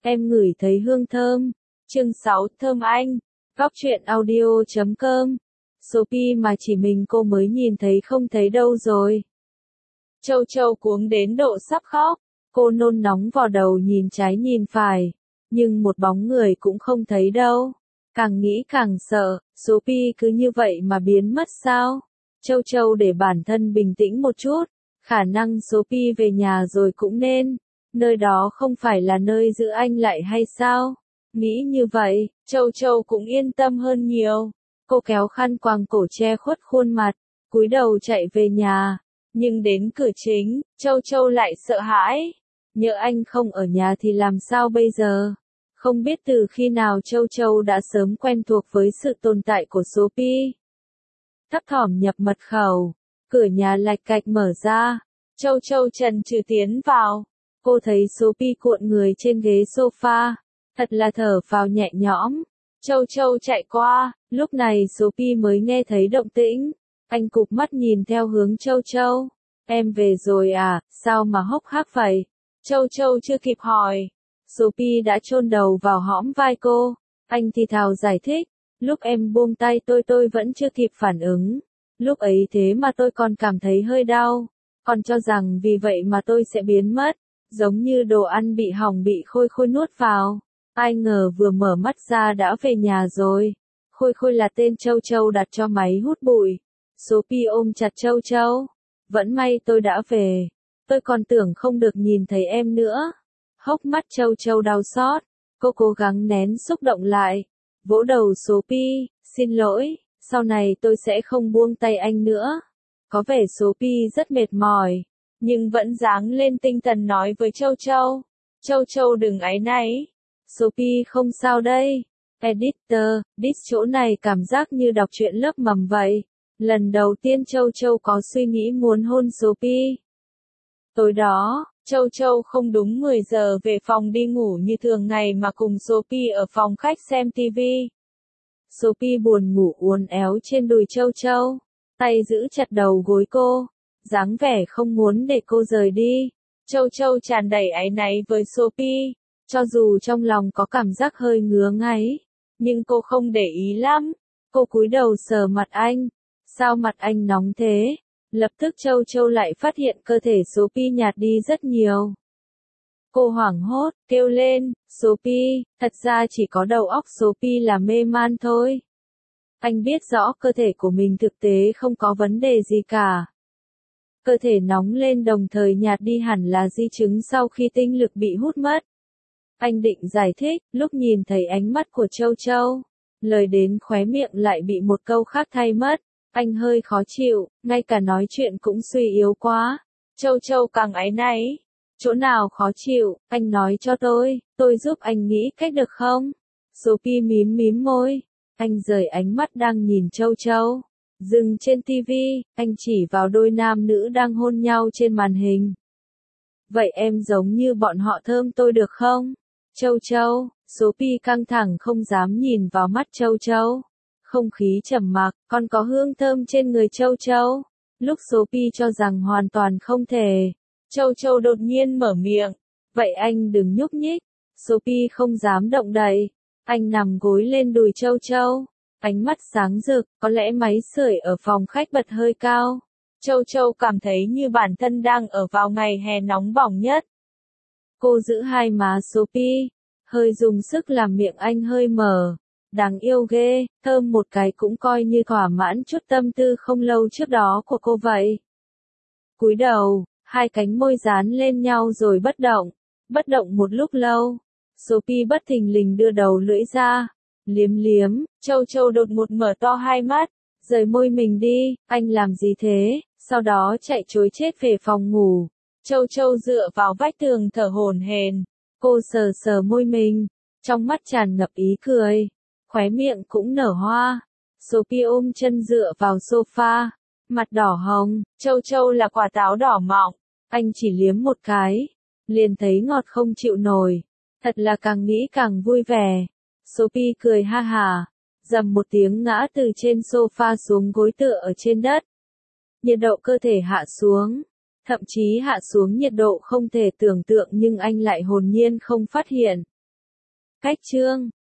Em ngửi thấy hương thơm. Chương 6, thơm anh. Góc truyện audio.com. Sophie mà chỉ mình cô mới nhìn thấy không thấy đâu rồi. Châu Châu cuống đến độ sắp khóc. Cô nôn nóng vò đầu nhìn trái nhìn phải. Nhưng một bóng người cũng không thấy đâu. Càng nghĩ càng sợ, Sophie cứ như vậy mà biến mất sao? Châu Châu để bản thân bình tĩnh một chút. Khả năng Sophie về nhà rồi cũng nên. Nơi đó không phải là nơi giữ anh lại hay sao? Nghĩ như vậy, Châu Châu cũng yên tâm hơn nhiều. Cô kéo khăn quàng cổ che khuất khuôn mặt, cúi đầu chạy về nhà. Nhưng đến cửa chính, Châu Châu lại sợ hãi. Nhỡ anh không ở nhà thì làm sao bây giờ? Không biết từ khi nào Châu Châu đã sớm quen thuộc với sự tồn tại của Sophie. Thấp thỏm nhập mật khẩu, cửa nhà lạch cạch mở ra. Châu Châu chần chừ tiến vào. Cô thấy Sophie cuộn người trên ghế sofa. Thật là thở phào nhẹ nhõm. Châu Châu chạy qua, lúc này Sophie mới nghe thấy động tĩnh. Anh cụp mắt nhìn theo hướng Châu Châu. Em về rồi à, sao mà hốc hác vậy? Châu Châu chưa kịp hỏi. Sophie đã chôn đầu vào hõm vai cô. Anh thì thào giải thích. Lúc em buông tay tôi vẫn chưa kịp phản ứng. Lúc ấy thế mà tôi còn cảm thấy hơi đau. Còn cho rằng vì vậy mà tôi sẽ biến mất. Giống như đồ ăn bị hỏng bị Khôi Khôi nuốt vào. Ai ngờ vừa mở mắt ra đã về nhà rồi. Khôi Khôi là tên Châu Châu đặt cho máy hút bụi. Sophie ôm chặt Châu Châu. Vẫn may tôi đã về. Tôi còn tưởng không được nhìn thấy em nữa. Hốc mắt Châu Châu đau xót. Cô cố gắng nén xúc động lại. Vỗ đầu Sophie, xin lỗi, sau này tôi sẽ không buông tay anh nữa. Có vẻ Sophie rất mệt mỏi, nhưng vẫn dáng lên tinh thần nói với Châu Châu. Châu Châu đừng áy náy. Sophie không sao đây. Editor, diss chỗ này cảm giác như đọc truyện lớp mầm vậy. Lần đầu tiên Châu Châu có suy nghĩ muốn hôn Sophie. Tối đó, Châu Châu không đúng 10 giờ về phòng đi ngủ như thường ngày mà cùng Sophie ở phòng khách xem TV. Sophie buồn ngủ uốn éo trên đùi Châu Châu, tay giữ chặt đầu gối cô, dáng vẻ không muốn để cô rời đi. Châu Châu tràn đầy áy náy với Sophie, cho dù trong lòng có cảm giác hơi ngứa ngáy, nhưng cô không để ý lắm. Cô cúi đầu sờ mặt anh, sao mặt anh nóng thế? Lập tức Châu Châu lại phát hiện cơ thể Sophie nhạt đi rất nhiều. Cô hoảng hốt, kêu lên, Sophie, thật ra chỉ có đầu óc Sophie là mê man thôi. Anh biết rõ cơ thể của mình thực tế không có vấn đề gì cả. Cơ thể nóng lên đồng thời nhạt đi hẳn là di chứng sau khi tinh lực bị hút mất. Anh định giải thích, lúc nhìn thấy ánh mắt của Châu Châu, lời đến khóe miệng lại bị một câu khác thay mất. Anh hơi khó chịu, ngay cả nói chuyện cũng suy yếu quá. Châu Châu càng áy náy. Chỗ nào khó chịu, anh nói cho tôi giúp anh nghĩ cách được không? Sophie mím mím môi. Anh rời ánh mắt đang nhìn Châu Châu. Dừng trên TV, anh chỉ vào đôi nam nữ đang hôn nhau trên màn hình. Vậy em giống như bọn họ thơm tôi được không? Châu Châu, Sophie căng thẳng không dám nhìn vào mắt Châu Châu. Không khí trầm mặc, còn có hương thơm trên người Châu Châu. Lúc Sophie cho rằng hoàn toàn không thể, Châu Châu đột nhiên mở miệng. Vậy anh đừng nhúc nhích. Sophie không dám động đậy. Anh nằm gối lên đùi Châu Châu. Ánh mắt sáng rực, có lẽ máy sưởi ở phòng khách bật hơi cao. Châu Châu cảm thấy như bản thân đang ở vào ngày hè nóng bỏng nhất. Cô giữ hai má Sophie, hơi dùng sức làm miệng anh hơi mở. Đáng yêu ghê, thơm một cái cũng coi như thỏa mãn chút tâm tư không lâu trước đó của cô vậy. Cúi đầu, hai cánh môi dán lên nhau rồi bất động một lúc lâu. Sophie bất thình lình đưa đầu lưỡi ra, liếm liếm. Châu Châu đột ngột mở to hai mắt, rời môi mình đi, anh làm gì thế? Sau đó chạy trối chết về phòng ngủ. Châu Châu dựa vào vách tường thở hổn hển. Cô sờ sờ môi mình, trong mắt tràn ngập ý cười. Khóe miệng cũng nở hoa. Sophie ôm chân dựa vào sofa, mặt đỏ hồng. Châu Châu là quả táo đỏ mọng. Anh chỉ liếm một cái, liền thấy ngọt không chịu nổi. Thật là càng nghĩ càng vui vẻ. Sophie cười ha hả, rầm một tiếng ngã từ trên sofa xuống gối tựa ở trên đất. Nhiệt độ cơ thể hạ xuống, thậm chí hạ xuống nhiệt độ không thể tưởng tượng nhưng anh lại hồn nhiên không phát hiện. Cách chương